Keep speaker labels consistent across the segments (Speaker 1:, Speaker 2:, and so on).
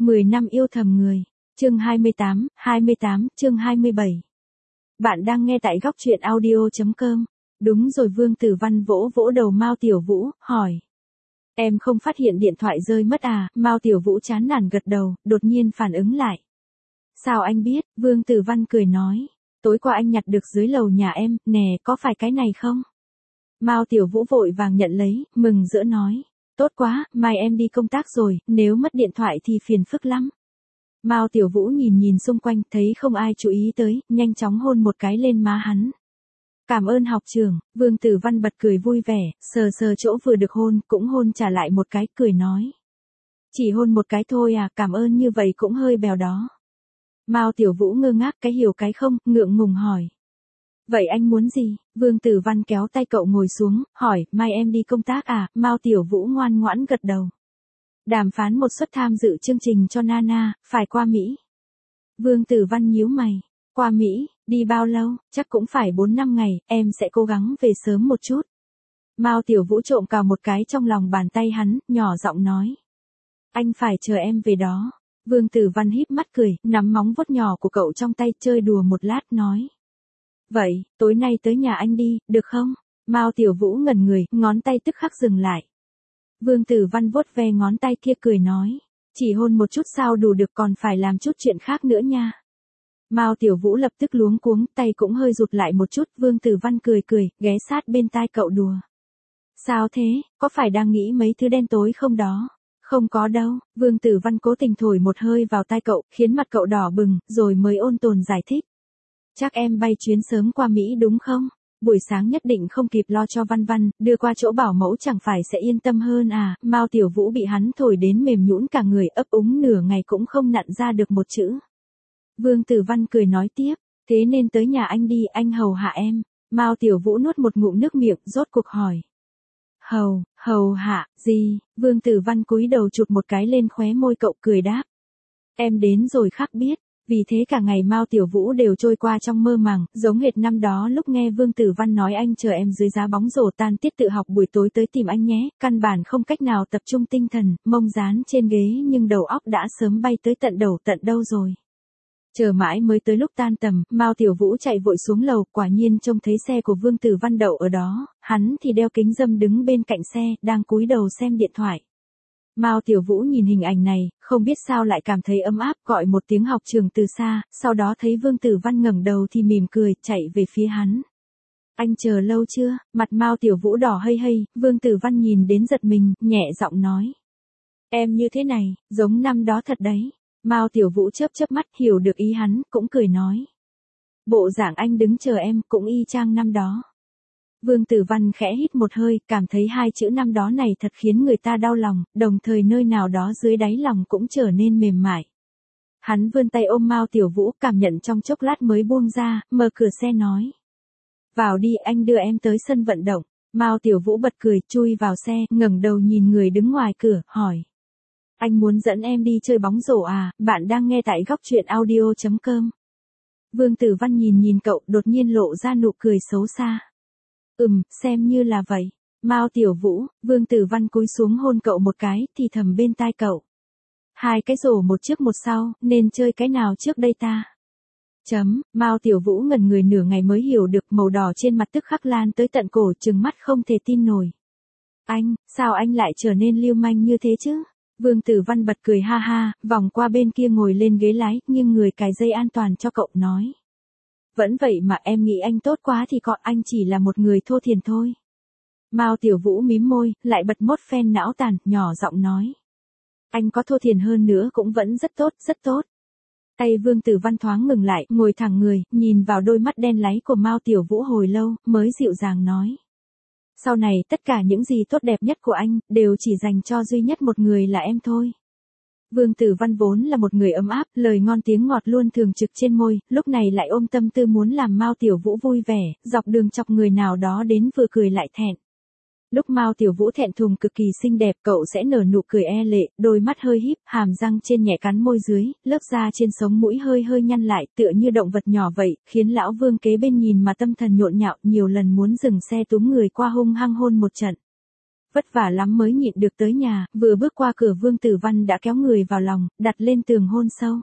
Speaker 1: 10 năm yêu thầm người. Chương 28, chương 27. Bạn đang nghe tại góc truyện audio.com. Đúng rồi, Vương Tử Văn vỗ vỗ đầu Mao Tiểu Vũ, hỏi. Em không phát hiện điện thoại rơi mất à? Mao Tiểu Vũ chán nản gật đầu, đột nhiên phản ứng lại. Sao anh biết? Vương Tử Văn cười nói. Tối qua anh nhặt được dưới lầu nhà em, nè, có phải cái này không? Mao Tiểu Vũ vội vàng nhận lấy, mừng rỡ nói. Tốt quá, mai em đi công tác rồi, nếu mất điện thoại thì phiền phức lắm. Mao Tiểu Vũ nhìn xung quanh, thấy không ai chú ý tới, nhanh chóng hôn một cái lên má hắn. Cảm ơn học trưởng. Vương Tử Văn bật cười vui vẻ, sờ chỗ vừa được hôn, cũng hôn trả lại một cái, cười nói. Chỉ hôn một cái thôi à, cảm ơn như vậy cũng hơi bèo đó. Mao Tiểu Vũ ngơ ngác cái hiểu cái không, ngượng ngùng hỏi. Vậy anh muốn gì? Vương Tử Văn kéo tay cậu ngồi xuống, hỏi, mai em đi công tác à? Mao Tiểu Vũ ngoan ngoãn gật đầu. Đàm phán một suất tham dự chương trình cho Nana, phải qua Mỹ. Vương Tử Văn nhíu mày. Qua Mỹ, đi bao lâu? Chắc cũng phải 4-5 ngày, em sẽ cố gắng về sớm một chút. Mao Tiểu Vũ trộm cào một cái trong lòng bàn tay hắn, nhỏ giọng nói. Anh phải chờ em về đó. Vương Tử Văn híp mắt cười, nắm móng vuốt nhỏ của cậu trong tay chơi đùa một lát nói. Vậy, tối nay tới nhà anh đi, được không? Mao Tiểu Vũ ngẩn người, ngón tay tức khắc dừng lại. Vương Tử Văn vuốt ve ngón tay kia cười nói. Chỉ hôn một chút sao đủ được, còn phải làm chút chuyện khác nữa nha. Mao Tiểu Vũ lập tức luống cuống, tay cũng hơi rụt lại một chút. Vương Tử Văn cười, ghé sát bên tai cậu đùa. Sao thế, có phải đang nghĩ mấy thứ đen tối không đó? Không có đâu. Vương Tử Văn cố tình thổi một hơi vào tai cậu, khiến mặt cậu đỏ bừng, rồi mới ôn tồn giải thích. Chắc em bay chuyến sớm qua Mỹ đúng không? Buổi sáng nhất định không kịp lo cho Văn Văn, đưa qua chỗ bảo mẫu chẳng phải sẽ yên tâm hơn à? Mao Tiểu Vũ bị hắn thổi đến mềm nhũn cả người, ấp úng nửa ngày cũng không nặn ra được một chữ. Vương Tử Văn cười nói tiếp, thế nên tới nhà anh đi, anh hầu hạ em. Mao Tiểu Vũ nuốt một ngụm nước miệng, rốt cuộc hỏi. Hầu hạ, gì? Vương Tử Văn cúi đầu chụp một cái lên khóe môi cậu, cười đáp. Em đến rồi khác biết. Vì thế cả ngày Mao Tiểu Vũ đều trôi qua trong mơ màng, giống hệt năm đó lúc nghe Vương Tử Văn nói anh chờ em dưới giá bóng rổ tan tiết tự học buổi tối tới tìm anh nhé, căn bản không cách nào tập trung tinh thần, mông dán trên ghế nhưng đầu óc đã sớm bay tới tận đầu tận đâu rồi. Chờ mãi mới tới lúc tan tầm, Mao Tiểu Vũ chạy vội xuống lầu, quả nhiên trông thấy xe của Vương Tử Văn đậu ở đó, hắn thì đeo kính râm đứng bên cạnh xe, đang cúi đầu xem điện thoại. Mao Tiểu Vũ nhìn hình ảnh này, không biết sao lại cảm thấy ấm áp, gọi một tiếng học trưởng từ xa, sau đó thấy Vương Tử Văn ngẩng đầu thì mỉm cười, chạy về phía hắn. Anh chờ lâu chưa? Mặt Mao Tiểu Vũ đỏ hây, Vương Tử Văn nhìn đến giật mình, nhẹ giọng nói. Em như thế này, giống năm đó thật đấy. Mao Tiểu Vũ chớp mắt, hiểu được ý hắn, cũng cười nói. Bộ dạng anh đứng chờ em, cũng y chang năm đó. Vương Tử Văn khẽ hít một hơi, cảm thấy hai chữ năm đó này thật khiến người ta đau lòng, đồng thời nơi nào đó dưới đáy lòng cũng trở nên mềm mại. Hắn vươn tay ôm Mao Tiểu Vũ, cảm nhận trong chốc lát mới buông ra, mở cửa xe nói. Vào đi, anh đưa em tới sân vận động. Mao Tiểu Vũ bật cười, chui vào xe, ngẩng đầu nhìn người đứng ngoài cửa, hỏi. Anh muốn dẫn em đi chơi bóng rổ à? Bạn đang nghe tại góc truyện audio.com. Vương Tử Văn nhìn cậu, đột nhiên lộ ra nụ cười xấu xa. Xem như là vậy. Mao Tiểu Vũ. Vương Tử Văn cúi xuống hôn cậu một cái, thì thầm bên tai cậu. Hai cái rổ một trước một sau, nên chơi cái nào trước đây ta? Mao Tiểu Vũ ngẩn người nửa ngày mới hiểu được, màu đỏ trên mặt tức khắc lan tới tận cổ, trừng mắt không thể tin nổi. Sao anh lại trở nên lưu manh như thế chứ? Vương Tử Văn bật cười ha ha, vòng qua bên kia ngồi lên ghế lái, nhưng người cài dây an toàn cho cậu nói. Vẫn vậy mà em nghĩ anh tốt quá thì còn anh chỉ là một người thô thiển thôi. Mao Tiểu Vũ mím môi, lại bật mốt phen não tàn, nhỏ giọng nói. Anh có thô thiển hơn nữa cũng vẫn rất tốt. Tay Vương Tử Văn thoáng ngừng lại, ngồi thẳng người, nhìn vào đôi mắt đen láy của Mao Tiểu Vũ hồi lâu, mới dịu dàng nói. Sau này tất cả những gì tốt đẹp nhất của anh, đều chỉ dành cho duy nhất một người là em thôi. Vương Tử Văn vốn là một người ấm áp, lời ngon tiếng ngọt luôn thường trực trên môi, lúc này lại ôm tâm tư muốn làm Mao Tiểu Vũ vui vẻ, dọc đường chọc người nào đó đến vừa cười lại thẹn. Lúc Mao Tiểu Vũ thẹn thùng cực kỳ xinh đẹp, cậu sẽ nở nụ cười e lệ, đôi mắt hơi híp, hàm răng trên nhẹ cắn môi dưới, lớp da trên sống mũi hơi nhăn lại, tựa như động vật nhỏ vậy, khiến lão Vương kế bên nhìn mà tâm thần nhộn nhạo, nhiều lần muốn dừng xe túm người qua hung hăng hôn một trận. vất vả lắm mới nhịn được tới nhà, vừa bước qua cửa Vương Tử Văn đã kéo người vào lòng, đặt lên tường hôn sâu.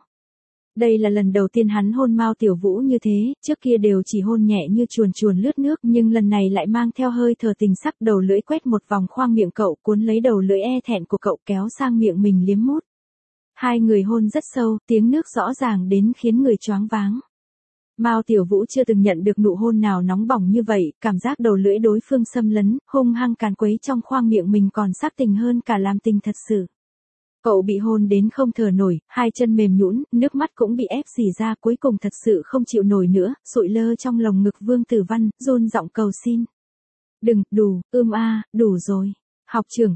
Speaker 1: Đây là lần đầu tiên hắn hôn Mao Tiểu Vũ như thế, trước kia đều chỉ hôn nhẹ như chuồn chuồn lướt nước, nhưng lần này lại mang theo hơi thở tình sắc, đầu lưỡi quét một vòng khoang miệng cậu, cuốn lấy đầu lưỡi e thẹn của cậu kéo sang miệng mình liếm mút. Hai người hôn rất sâu, tiếng nước rõ ràng đến khiến người choáng váng. Mao Tiểu Vũ chưa từng nhận được nụ hôn nào nóng bỏng như vậy, cảm giác đầu lưỡi đối phương xâm lấn, hung hăng càn quấy trong khoang miệng mình còn sắc tình hơn cả làm tình thật sự. Cậu bị hôn đến không thở nổi, hai chân mềm nhũn, nước mắt cũng bị ép rỉ ra, cuối cùng thật sự không chịu nổi nữa, sụi lơ trong lồng ngực Vương Tử Văn, run giọng cầu xin. Đừng, đủ, đủ rồi. Học trưởng,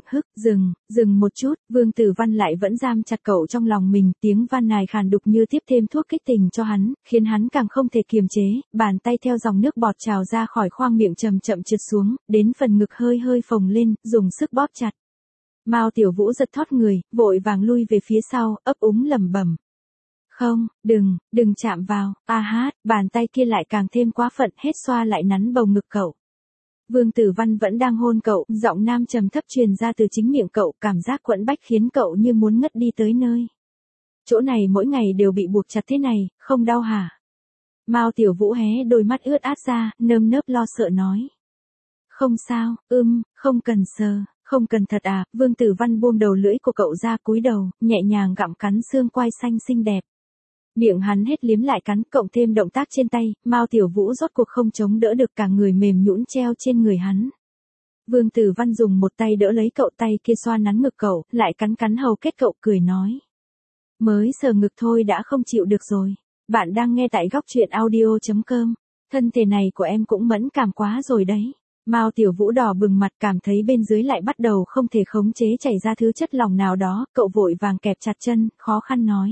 Speaker 1: dừng một chút, Vương Tử Văn lại vẫn giam chặt cậu trong lòng mình, tiếng van nài khàn đục như tiếp thêm thuốc kích tình cho hắn, khiến hắn càng không thể kiềm chế, bàn tay theo dòng nước bọt trào ra khỏi khoang miệng chậm chậm trượt xuống, đến phần ngực hơi hơi phồng lên, dùng sức bóp chặt. Mao Tiểu Vũ giật thót người, vội vàng lui về phía sau, ấp úng lẩm bẩm. Không, đừng chạm vào, bàn tay kia lại càng thêm quá phận, hết xoa lại nắn bầu ngực cậu. Vương Tử Văn vẫn đang hôn cậu, giọng nam trầm thấp truyền ra từ chính miệng cậu, cảm giác quẫn bách khiến cậu như muốn ngất đi tới nơi. Chỗ này mỗi ngày đều bị buộc chặt thế này, không đau hả? Mao Tiểu Vũ hé đôi mắt ướt át ra, nơm nớp lo sợ nói. Không sao, không cần sờ. Không cần thật à, Vương Tử Văn buông đầu lưỡi của cậu ra cúi đầu, nhẹ nhàng gặm cắn xương quai xanh xinh đẹp. Miệng hắn hết liếm lại cắn, cộng thêm động tác trên tay, Mao Tiểu Vũ rốt cuộc không chống đỡ được, cả người mềm nhũn treo trên người hắn. Vương Tử Văn dùng một tay đỡ lấy cậu, tay kia xoa nắn ngực cậu, lại cắn hầu kết cậu, cười nói. Mới sờ ngực thôi đã không chịu được rồi. Bạn đang nghe tại góc truyện audio.com. Thân thể này của em cũng mẫn cảm quá rồi đấy. Mao Tiểu Vũ đỏ bừng mặt, cảm thấy bên dưới lại bắt đầu không thể khống chế chảy ra thứ chất lỏng nào đó, cậu vội vàng kẹp chặt chân, khó khăn nói.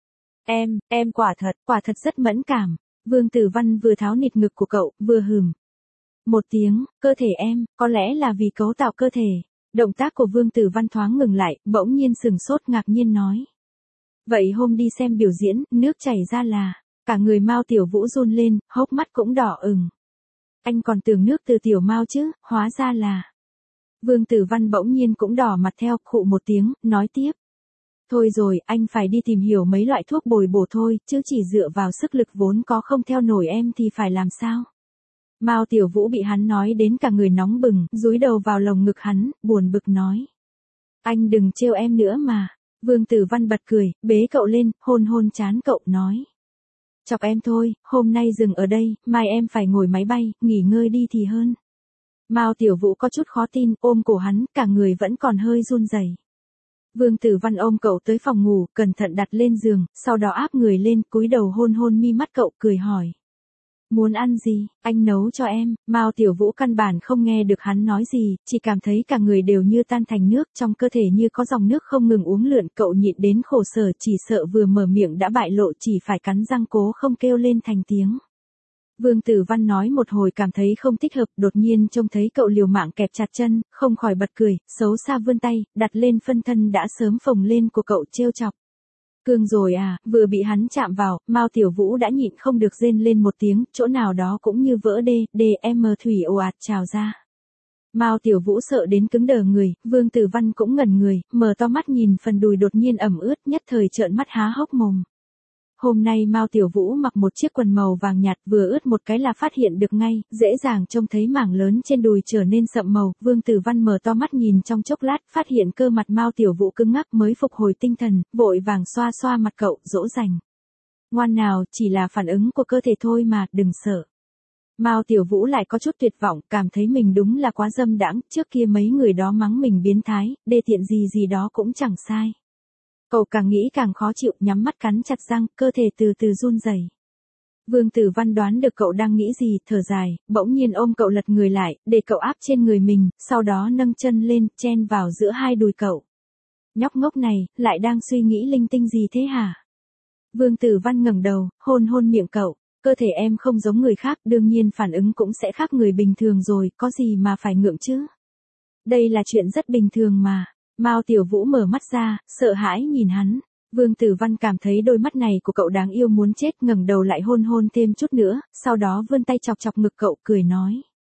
Speaker 1: Em quả thật rất mẫn cảm. Vương Tử Văn vừa tháo nịt ngực của cậu, vừa hừm một tiếng, cơ thể em, có lẽ là vì cấu tạo cơ thể. Động tác của Vương Tử Văn thoáng ngừng lại, bỗng nhiên sừng sốt ngạc nhiên nói. Vậy hôm đi xem biểu diễn, nước chảy ra là, cả người Mao Tiểu Vũ run lên, hốc mắt cũng đỏ ửng. Anh còn tưởng nước từ tiểu Mao chứ, hóa ra là. Vương Tử Văn bỗng nhiên cũng đỏ mặt theo, khụ một tiếng, nói tiếp. Thôi rồi, anh phải đi tìm hiểu mấy loại thuốc bồi bổ thôi, chứ chỉ dựa vào sức lực vốn có không theo nổi em thì phải làm sao? Mao Tiểu Vũ bị hắn nói đến cả người nóng bừng, dúi đầu vào lồng ngực hắn, buồn bực nói. Anh đừng trêu em nữa mà. Vương Tử Văn bật cười, bế cậu lên, hôn trán cậu, nói. Chọc em thôi, hôm nay dừng ở đây, mai em phải ngồi máy bay, nghỉ ngơi đi thì hơn. Mao Tiểu Vũ có chút khó tin, ôm cổ hắn, cả người vẫn còn hơi run rẩy. Vương Tử Văn ôm cậu tới phòng ngủ, cẩn thận đặt lên giường, sau đó áp người lên, cúi đầu hôn mi mắt cậu, cười hỏi. Muốn ăn gì, anh nấu cho em. Mao Tiểu Vũ căn bản không nghe được hắn nói gì, chỉ cảm thấy cả người đều như tan thành nước, trong cơ thể như có dòng nước không ngừng uốn lượn, cậu nhịn đến khổ sở, chỉ sợ vừa mở miệng đã bại lộ, chỉ phải cắn răng cố không kêu lên thành tiếng. Vương Tử Văn nói một hồi cảm thấy không thích hợp, đột nhiên trông thấy cậu liều mạng kẹp chặt chân, không khỏi bật cười, xấu xa vươn tay, đặt lên phân thân đã sớm phồng lên của cậu, trêu chọc. Cương rồi à, vừa bị hắn chạm vào, Mao Tiểu Vũ đã nhịn không được rên lên một tiếng, chỗ nào đó cũng như vỡ thủy ồ ạt trào ra. Mao Tiểu Vũ sợ đến cứng đờ người, Vương Tử Văn cũng ngẩn người, mở to mắt nhìn phần đùi đột nhiên ẩm ướt, nhất thời trợn mắt há hốc mồm. Hôm nay Mao Tiểu Vũ mặc một chiếc quần màu vàng nhạt, vừa ướt một cái là phát hiện được ngay, dễ dàng trông thấy mảng lớn trên đùi trở nên sậm màu. Vương Tử Văn mở to mắt nhìn trong chốc lát, phát hiện cơ mặt Mao Tiểu Vũ cứng ngắc mới phục hồi tinh thần, vội vàng xoa xoa mặt cậu, dỗ dành. Ngoan nào, chỉ là phản ứng của cơ thể thôi mà, đừng sợ. Mao Tiểu Vũ lại có chút tuyệt vọng, cảm thấy mình đúng là quá dâm đãng, trước kia mấy người đó mắng mình biến thái, đê tiện gì đó cũng chẳng sai. Cậu càng nghĩ càng khó chịu, nhắm mắt cắn chặt răng, cơ thể từ từ run rẩy. Vương Tử Văn đoán được cậu đang nghĩ gì, thở dài, bỗng nhiên ôm cậu lật người lại, để cậu áp trên người mình, sau đó nâng chân lên, chen vào giữa hai đùi cậu. Nhóc ngốc này, lại đang suy nghĩ linh tinh gì thế hả? Vương Tử Văn ngẩng đầu, hôn miệng cậu, cơ thể em không giống người khác, đương nhiên phản ứng cũng sẽ khác người bình thường rồi, có gì mà phải ngượng chứ? Đây là chuyện rất bình thường mà. Mao Tiểu Vũ mở mắt ra, sợ hãi nhìn hắn. Vương Tử Văn cảm thấy đôi mắt này của cậu đáng yêu muốn chết, ngẩng đầu lại hôn thêm chút nữa, sau đó vươn tay chọc ngực cậu, cười nói.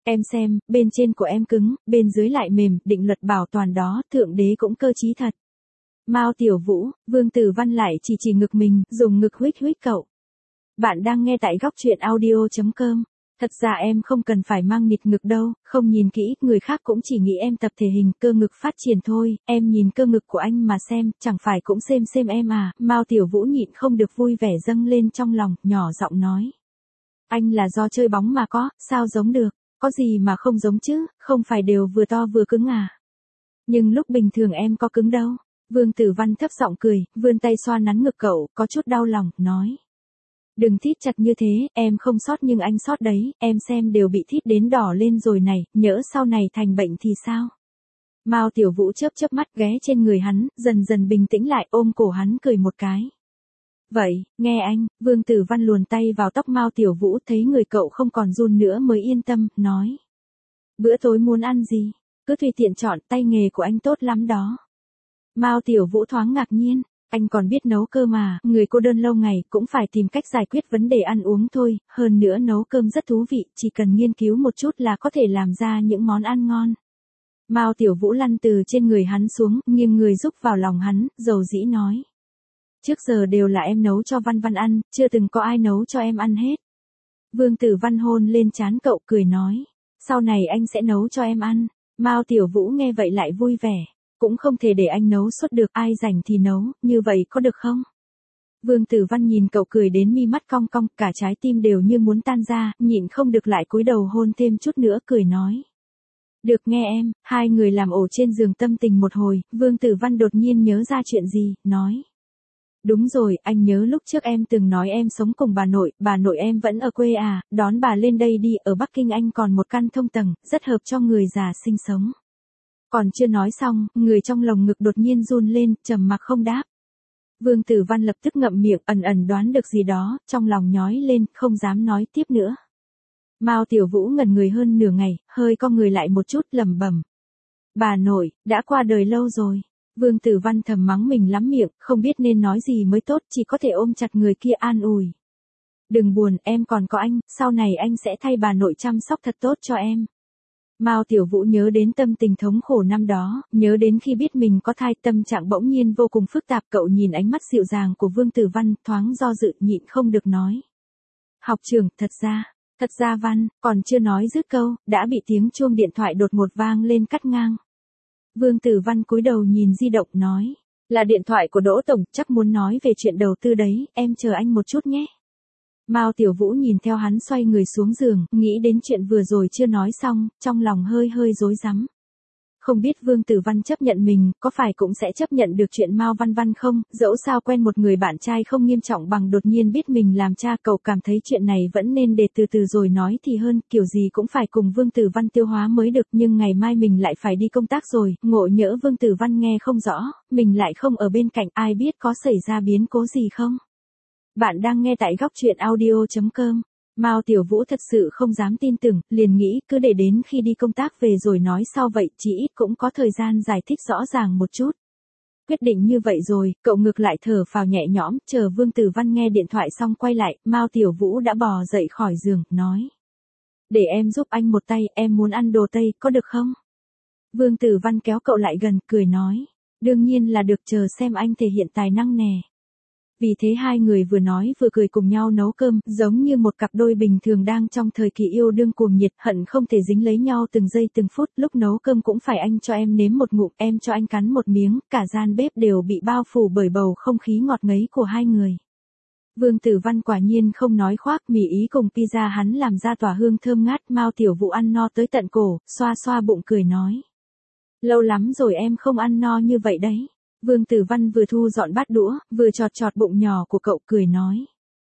Speaker 1: Em xem, bên trên của em cứng, bên dưới lại mềm, định luật bảo toàn đó, thượng đế cũng cơ trí thật. Mao Tiểu Vũ, Vương Tử Văn lại chỉ ngực mình, dùng ngực huých huých cậu. Bạn đang nghe tại góc truyện audio.com. Thật ra em không cần phải mang nịt ngực đâu, không nhìn kỹ, người khác cũng chỉ nghĩ em tập thể hình, cơ ngực phát triển thôi, em nhìn cơ ngực của anh mà xem, chẳng phải cũng xem em à. Mao Tiểu Vũ nhịn không được vui vẻ dâng lên trong lòng, nhỏ giọng nói. Anh là do chơi bóng mà có, sao giống được, có gì mà không giống chứ, không phải đều vừa to vừa cứng à. Nhưng lúc bình thường em có cứng đâu. Vương Tử Văn thấp giọng cười, vươn tay xoa nắn ngực cậu, có chút đau lòng, nói. Đừng thít chặt như thế, em không sót nhưng anh sót đấy, em xem đều bị thít đến đỏ lên rồi này, nhỡ sau này thành bệnh thì sao? Mao Tiểu Vũ chớp mắt ghé trên người hắn, dần dần bình tĩnh lại ôm cổ hắn cười một cái. Vậy, nghe anh, Vương Tử Văn luồn tay vào tóc Mao Tiểu Vũ thấy người cậu không còn run nữa mới yên tâm, nói. Bữa tối muốn ăn gì? Cứ tùy tiện chọn, tay nghề của anh tốt lắm đó. Mao Tiểu Vũ thoáng ngạc nhiên. Anh còn biết nấu cơm mà, người cô đơn lâu ngày cũng phải tìm cách giải quyết vấn đề ăn uống thôi, hơn nữa nấu cơm rất thú vị, chỉ cần nghiên cứu một chút là có thể làm ra những món ăn ngon. Mao Tiểu Vũ lăn từ trên người hắn xuống, nghiêng người rúc vào lòng hắn, dầu dĩ nói. Trước giờ đều là em nấu cho Văn Văn ăn, chưa từng có ai nấu cho em ăn hết. Vương Tử Văn hôn lên trán cậu cười nói, sau này anh sẽ nấu cho em ăn. Mao Tiểu Vũ nghe vậy lại vui vẻ. Cũng không thể để anh nấu suốt được, ai rảnh thì nấu, như vậy có được không? Vương Tử Văn nhìn cậu cười đến mi mắt cong cong, cả trái tim đều như muốn tan ra, nhịn không được lại cúi đầu hôn thêm chút nữa cười nói. Được nghe em, hai người làm ổ trên giường tâm tình một hồi, Vương Tử Văn đột nhiên nhớ ra chuyện gì, nói. Đúng rồi, anh nhớ lúc trước em từng nói em sống cùng bà nội em vẫn ở quê à, đón bà lên đây đi, ở Bắc Kinh anh còn một căn thông tầng, rất hợp cho người già sinh sống. Còn chưa nói xong, người trong lồng ngực đột nhiên run lên, trầm mặc không đáp. Vương Tử Văn lập tức ngậm miệng, ẩn đoán được gì đó, trong lòng nhói lên, không dám nói tiếp nữa. Mao Tiểu Vũ ngẩn người hơn nửa ngày, hơi cong người lại một chút, lẩm bẩm. Bà nội, đã qua đời lâu rồi. Vương Tử Văn thầm mắng mình lắm miệng, không biết nên nói gì mới tốt, chỉ có thể ôm chặt người kia an ủi. Đừng buồn, em còn có anh, sau này anh sẽ thay bà nội chăm sóc thật tốt cho em. Mao Tiểu Vũ nhớ đến tâm tình thống khổ năm đó, nhớ đến khi biết mình có thai, tâm trạng bỗng nhiên vô cùng phức tạp, cậu nhìn ánh mắt dịu dàng của Vương Tử Văn, thoáng do dự, nhịn không được nói. Học trưởng, thật ra Văn, còn chưa nói dứt câu, đã bị tiếng chuông điện thoại đột ngột vang lên cắt ngang. Vương Tử Văn cúi đầu nhìn di động nói, là điện thoại của Đỗ Tổng, chắc muốn nói về chuyện đầu tư đấy, em chờ anh một chút nhé. Mao Tiểu Vũ nhìn theo hắn xoay người xuống giường, nghĩ đến chuyện vừa rồi chưa nói xong, trong lòng hơi rối rắm. Không biết Vương Tử Văn chấp nhận mình, có phải cũng sẽ chấp nhận được chuyện Mao Văn Văn không, dẫu sao quen một người bạn trai không nghiêm trọng bằng đột nhiên biết mình làm cha, cậu cảm thấy chuyện này vẫn nên để từ từ rồi nói thì hơn, kiểu gì cũng phải cùng Vương Tử Văn tiêu hóa mới được, nhưng ngày mai mình lại phải đi công tác rồi, ngộ nhỡ Vương Tử Văn nghe không rõ, mình lại không ở bên cạnh, ai biết có xảy ra biến cố gì không. Bạn đang nghe tại góc truyện audio.com. Mao Tiểu Vũ thật sự không dám tin tưởng, liền nghĩ cứ để đến khi đi công tác về rồi nói sau vậy, chỉ ít cũng có thời gian giải thích rõ ràng một chút. Quyết định như vậy rồi, cậu ngược lại thở phào nhẹ nhõm, chờ Vương Tử Văn nghe điện thoại xong quay lại, Mao Tiểu Vũ đã bò dậy khỏi giường, nói. Để em giúp anh một tay, em muốn ăn đồ Tây, có được không? Vương Tử Văn kéo cậu lại gần, cười nói. Đương nhiên là được, chờ xem anh thể hiện tài năng nè. Vì thế hai người vừa nói vừa cười cùng nhau nấu cơm, giống như một cặp đôi bình thường đang trong thời kỳ yêu đương cuồng nhiệt, hận không thể dính lấy nhau từng giây từng phút, lúc nấu cơm cũng phải anh cho em nếm một ngụm, em cho anh cắn một miếng, cả gian bếp đều bị bao phủ bởi bầu không khí ngọt ngấy của hai người. Vương Tử Văn quả nhiên không nói khoác, mì ý cùng pizza hắn làm ra tỏa hương thơm ngát, Mao Tiểu Vũ ăn no tới tận cổ, xoa bụng cười nói. Lâu lắm rồi em không ăn no như vậy đấy. Vương Tử Văn vừa thu dọn bát đũa, vừa chọt bụng nhỏ của cậu cười nói.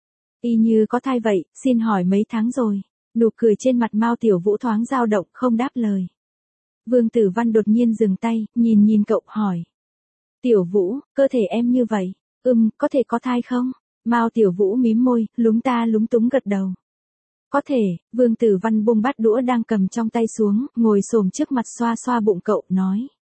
Speaker 1: Y như có thai vậy, xin hỏi mấy tháng rồi. Nụ cười trên mặt Mao Tiểu Vũ thoáng dao động, không đáp lời. Vương Tử Văn đột nhiên dừng tay, nhìn cậu, hỏi. Tiểu Vũ, cơ thể em như vậy, có thể có thai không? Mao Tiểu Vũ mím môi, lúng túng gật đầu. Có thể, Vương Tử Văn buông bát đũa đang cầm trong tay xuống, ngồi xổm trước mặt xoa bụng cậu, nói.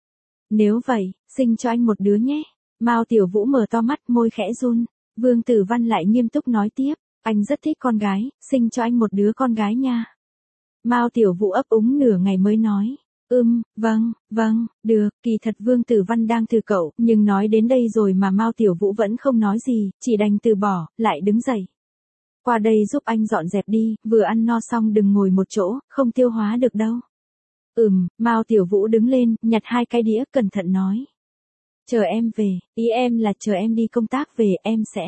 Speaker 1: Nếu vậy, sinh cho anh một đứa nhé. Mao Tiểu Vũ mở to mắt, môi khẽ run. Vương Tử Văn lại nghiêm túc nói tiếp, anh rất thích con gái, sinh cho anh một đứa con gái nha. Mao Tiểu Vũ ấp úng nửa ngày mới nói. Vâng, được, kỳ thật Vương Tử Văn đang từ cậu, nhưng nói đến đây rồi mà Mao Tiểu Vũ vẫn không nói gì, chỉ đành từ bỏ, lại đứng dậy. Qua đây giúp anh dọn dẹp đi, vừa ăn no xong đừng ngồi một chỗ, không tiêu hóa được đâu. Mao Tiểu Vũ đứng lên, nhặt 2 cái đĩa, cẩn thận nói. Chờ em về, ý em là chờ em đi công tác về, em sẽ.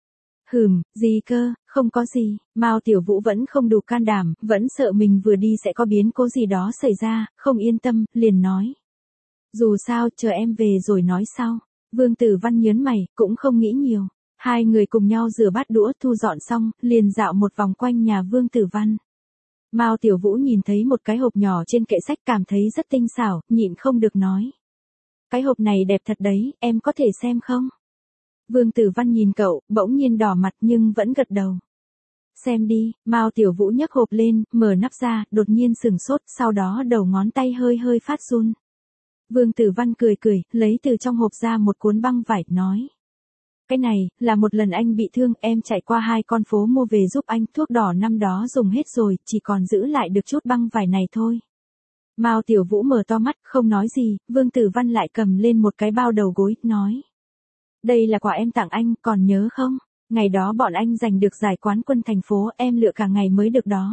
Speaker 1: Gì cơ, không có gì, Mao Tiểu Vũ vẫn không đủ can đảm, vẫn sợ mình vừa đi sẽ có biến cố gì đó xảy ra, không yên tâm, liền nói. Dù sao, chờ em về rồi nói sau. Vương Tử Văn nhớn mày, cũng không nghĩ nhiều. 2 người cùng nhau rửa bát đũa thu dọn xong, liền dạo một vòng quanh nhà Vương Tử Văn. Mao Tiểu Vũ nhìn thấy một cái hộp nhỏ trên kệ sách cảm thấy rất tinh xảo, nhịn không được nói. Cái hộp này đẹp thật đấy, em có thể xem không? Vương Tử Văn nhìn cậu, bỗng nhiên đỏ mặt nhưng vẫn gật đầu. Xem đi, Mao Tiểu Vũ nhấc hộp lên, mở nắp ra, đột nhiên sửng sốt, sau đó đầu ngón tay hơi phát run. Vương Tử Văn cười, lấy từ trong hộp ra một cuốn băng vải, nói. Cái này, là một lần anh bị thương, em chạy qua 2 con phố mua về giúp anh, thuốc đỏ năm đó dùng hết rồi, chỉ còn giữ lại được chút băng vải này thôi. Mao Tiểu Vũ mở to mắt, không nói gì, Vương Tử Văn lại cầm lên một cái bao đầu gối, nói. Đây là quà em tặng anh, còn nhớ không? Ngày đó bọn anh giành được giải quán quân thành phố, em lựa cả ngày mới được đó.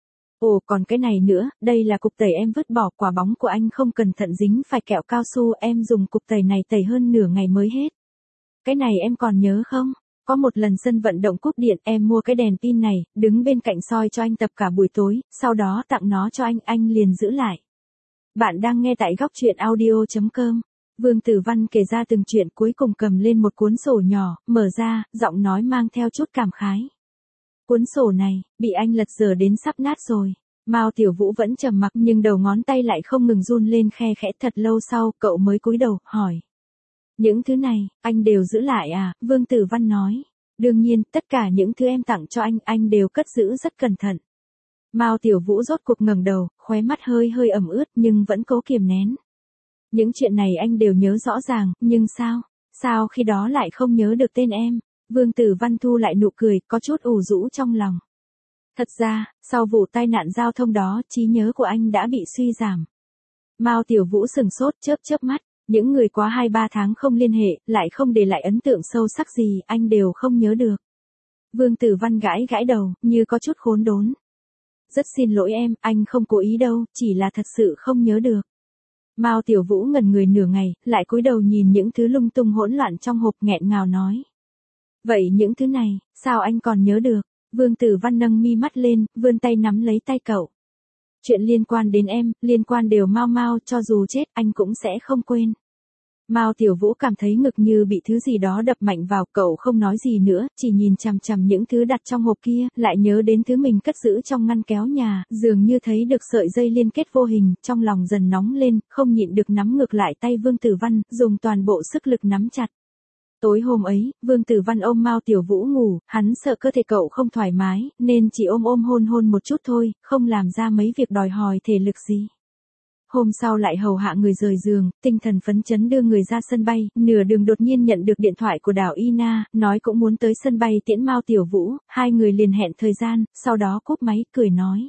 Speaker 1: Ồ, còn cái này nữa, đây là cục tẩy em vứt bỏ, quả bóng của anh không cẩn thận dính phải kẹo cao su, em dùng cục tẩy này tẩy hơn nửa ngày mới hết. Cái này em còn nhớ không? Có một lần sân vận động cúp điện, em mua cái đèn pin này, đứng bên cạnh soi cho anh tập cả buổi tối, sau đó tặng nó cho anh liền giữ lại. Bạn đang nghe tại góc truyện audio.com. Vương Tử Văn kể ra từng chuyện, cuối cùng cầm lên một cuốn sổ nhỏ, mở ra, giọng nói mang theo chút cảm khái. Cuốn sổ này, bị anh lật dở đến sắp nát rồi. Mao Tiểu Vũ vẫn trầm mặc nhưng đầu ngón tay lại không ngừng run lên khe khẽ, thật lâu sau, cậu mới cúi đầu, hỏi. Những thứ này, anh đều giữ lại à? Vương Tử Văn nói. Đương nhiên, tất cả những thứ em tặng cho anh đều cất giữ rất cẩn thận. Mao Tiểu Vũ rốt cuộc ngẩng đầu, khóe mắt hơi ẩm ướt nhưng vẫn cố kiềm nén. Những chuyện này anh đều nhớ rõ ràng, nhưng sao khi đó lại không nhớ được tên em? Vương Tử Văn thu lại nụ cười, có chút ủ rũ trong lòng. Thật ra, sau vụ tai nạn giao thông đó, trí nhớ của anh đã bị suy giảm. Mao Tiểu Vũ sừng sốt, chớp mắt, những người quá 2-3 tháng không liên hệ, lại không để lại ấn tượng sâu sắc gì, anh đều không nhớ được. Vương Tử Văn gãi đầu, như có chút khốn đốn. Rất xin lỗi em, anh không cố ý đâu, chỉ là thật sự không nhớ được. Mao Tiểu Vũ ngẩn người nửa ngày, lại cúi đầu nhìn những thứ lung tung hỗn loạn trong hộp, nghẹn ngào nói. Vậy những thứ này, sao anh còn nhớ được? Vương Tử Văn nâng mi mắt lên, vươn tay nắm lấy tay cậu. Chuyện liên quan đến em, liên quan đều Mao, cho dù chết anh cũng sẽ không quên. Mao Tiểu Vũ cảm thấy ngực như bị thứ gì đó đập mạnh vào, cậu không nói gì nữa, chỉ nhìn chằm những thứ đặt trong hộp kia, lại nhớ đến thứ mình cất giữ trong ngăn kéo nhà, dường như thấy được sợi dây liên kết vô hình, trong lòng dần nóng lên, không nhịn được nắm ngược lại tay Vương Tử Văn, dùng toàn bộ sức lực nắm chặt. Tối hôm ấy, Vương Tử Văn ôm Mao Tiểu Vũ ngủ, hắn sợ cơ thể cậu không thoải mái, nên chỉ ôm hôn một chút thôi, không làm ra mấy việc đòi hỏi thể lực gì. Hôm sau lại hầu hạ người rời giường, tinh thần phấn chấn đưa người ra sân bay, nửa đường đột nhiên nhận được điện thoại của Đào Ina, nói cũng muốn tới sân bay tiễn Mao Tiểu Vũ, 2 người liền hẹn thời gian, sau đó cúp máy, cười nói.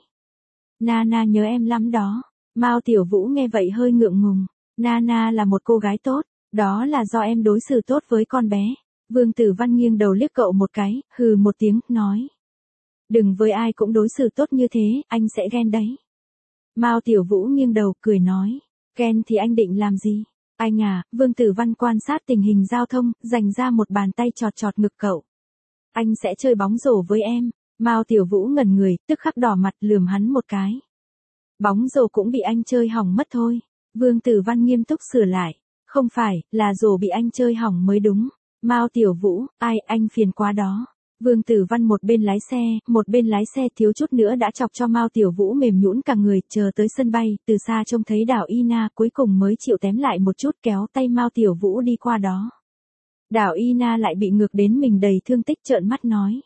Speaker 1: Nana nhớ em lắm đó. Mao Tiểu Vũ nghe vậy hơi ngượng ngùng. Nana là một cô gái tốt, đó là do em đối xử tốt với con bé. Vương Tử Văn nghiêng đầu liếc cậu một cái, hừ một tiếng, nói. Đừng với ai cũng đối xử tốt như thế, anh sẽ ghen đấy. Mao Tiểu Vũ nghiêng đầu, cười nói. Ghen thì anh định làm gì? Anh à, Vương Tử Văn quan sát tình hình giao thông, dành ra một bàn tay chọt ngực cậu. Anh sẽ chơi bóng rổ với em. Mao Tiểu Vũ ngẩn người, tức khắc đỏ mặt, lườm hắn một cái. Bóng rổ cũng bị anh chơi hỏng mất thôi. Vương Tử Văn nghiêm túc sửa lại. Không phải, là rổ bị anh chơi hỏng mới đúng. Mao Tiểu Vũ, ai, anh phiền quá đó. Vương Tử Văn một bên lái xe thiếu chút nữa đã chọc cho Mao Tiểu Vũ mềm nhũn cả người, chờ tới sân bay, từ xa trông thấy Đào Ina, cuối cùng mới chịu tém lại một chút, kéo tay Mao Tiểu Vũ đi qua đó. Đào Ina lại bị ngược đến mình đầy thương tích, trợn mắt nói.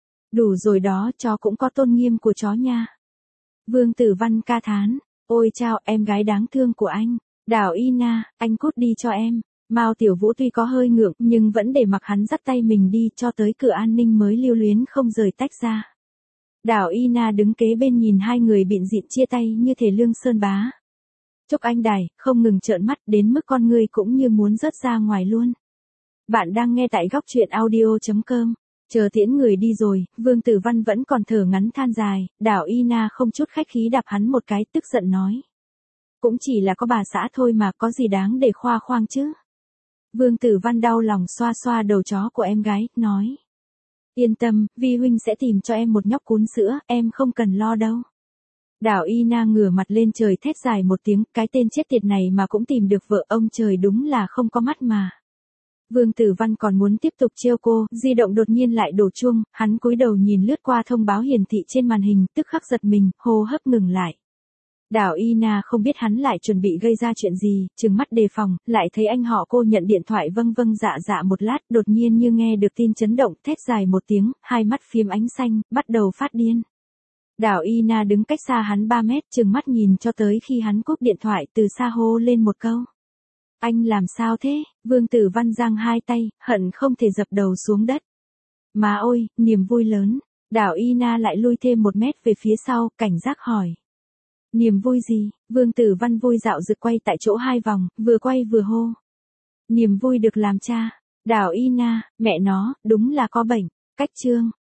Speaker 1: Đủ rồi đó, chó cũng có tôn nghiêm của chó nha. Vương Tử Văn ca thán. Ôi chao, em gái đáng thương của anh. Đào Ina, anh cút đi cho em. Mao Tiểu Vũ tuy có hơi ngượng, nhưng vẫn để mặc hắn dắt tay mình đi, cho tới cửa an ninh mới lưu luyến không rời tách ra. Đào Ina đứng kế bên nhìn hai người bịn dịn chia tay như thể Lương Sơn Bá. Trúc Anh Đài, không ngừng trợn mắt đến mức con ngươi cũng như muốn rớt ra ngoài luôn. Bạn đang nghe tại góc chuyện audio.com. Chờ tiễn người đi rồi, Vương Tử Văn vẫn còn thở ngắn than dài, Đào Ina không chút khách khí đạp hắn một cái, tức giận nói. Cũng chỉ là có bà xã thôi mà, có gì đáng để khoa khoang chứ. Vương Tử Văn đau lòng xoa xoa đầu chó của em gái, nói. Yên tâm, Vi huynh sẽ tìm cho em một nhóc cún sữa, em không cần lo đâu. Đào Ina ngửa mặt lên trời thét dài một tiếng, cái tên chết tiệt này mà cũng tìm được vợ, ông trời đúng là không có mắt mà. Vương Tử Văn còn muốn tiếp tục trêu cô, di động đột nhiên lại đổ chuông, hắn cúi đầu nhìn lướt qua thông báo hiển thị trên màn hình, tức khắc giật mình, hô hấp ngừng lại. Đào Ina không biết hắn lại chuẩn bị gây ra chuyện gì, trừng mắt đề phòng, lại thấy anh họ cô nhận điện thoại vâng vâng dạ dạ một lát, đột nhiên như nghe được tin chấn động, thét dài một tiếng, hai mắt phiếm ánh xanh, bắt đầu phát điên. Đào Ina đứng cách xa hắn 3 mét, trừng mắt nhìn cho tới khi hắn cúp điện thoại, từ xa hô lên một câu. Anh làm sao thế? Vương Tử Văn giang hai tay, hận không thể dập đầu xuống đất. Má ôi, niềm vui lớn. Đào Ina lại lui thêm 1 mét về phía sau, cảnh giác hỏi. Niềm vui gì? Vương Tử Văn vui dạo rực quay tại chỗ 2 vòng, vừa quay vừa hô. Niềm vui được làm cha. Đào Ina, mẹ nó, đúng là có bệnh. Cách chương.